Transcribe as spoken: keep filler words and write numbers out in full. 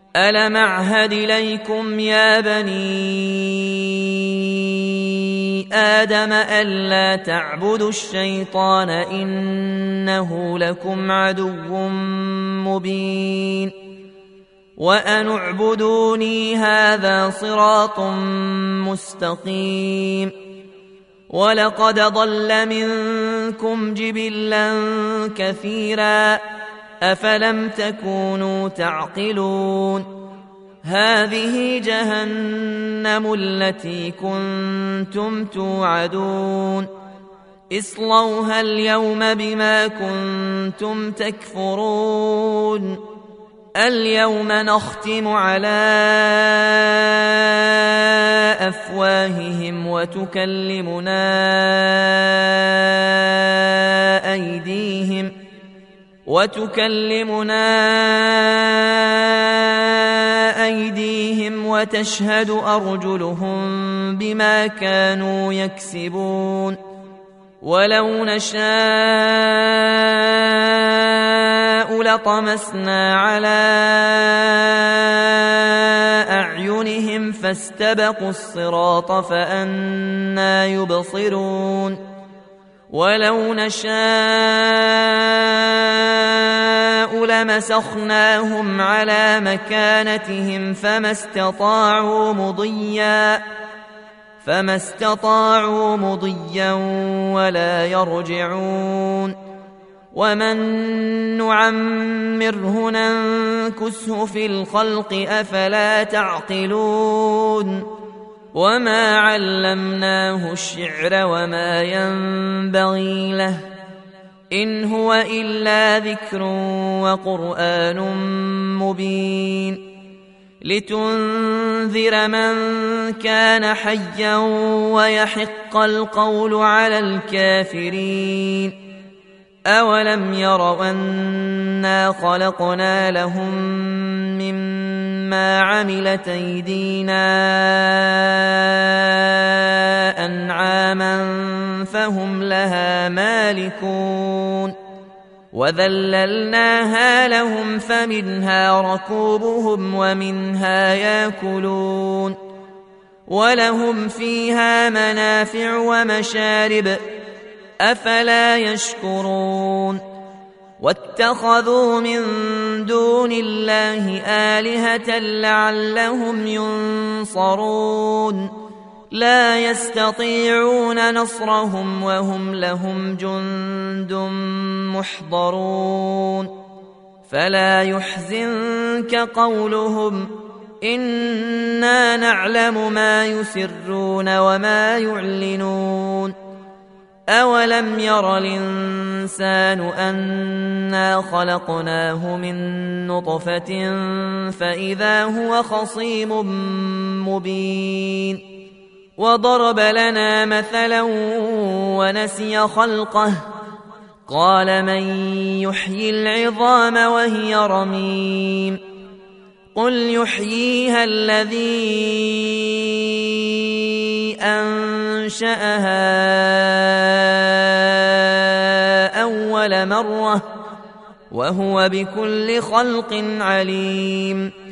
ألم أعهد إليكم يا بني آدم ألا تعبدوا الشيطان إنه لكم عدو مبين وأن اعبدوني هذا صراط مستقيم ولقد ضل منكم جبلا كثيرا أفلم تكونوا تعقلون هذه جهنم التي كنتم توعدون اصلوها اليوم بما كنتم تكفرون اليوم نختم على أفواههم وتكلمنا أيديهم وتكلمنا أيديهم وتشهد أرجلهم بما كانوا يكسبون ولو نشاء لطمسنا على أعينهم فاستبقوا الصراط فأنى يبصرون ولو نشاء لمسخناهم على مكانتهم فما استطاعوا مضيا فما استطاعوا مضيا ولا يرجعون ومن نعمره ننكسه في الخلق أفلا تعقلون وما علمناه الشعر وما ينبغي له إن هو إلا ذكر وقرآن مبين لتنذر من كان حيا ويحق القول على الكافرين أولم يروا أنا خلقنا لهم مما عملت أيدينا أنعاما فهم لها مالكون وذللناها لهم فمنها ركوبهم ومنها يأكلون ولهم فيها منافع ومشارب أفلا يشكرون واتخذوا من دون الله آلهة لعلهم ينصرون لا يستطيعون نصرهم وهم لهم جند محضرون فلا يحزنك قولهم إنا نعلم ما يسرون وما يعلنون أولم ير الإنسان أنا خلقناه من نطفة فإذا هو خصيم مبين وضرب لنا مثلا ونسي خلقه قال من يحيي العظام وهي رميم قل يحييها الذي أنشأها أول مرة وهو بكل خلق عليم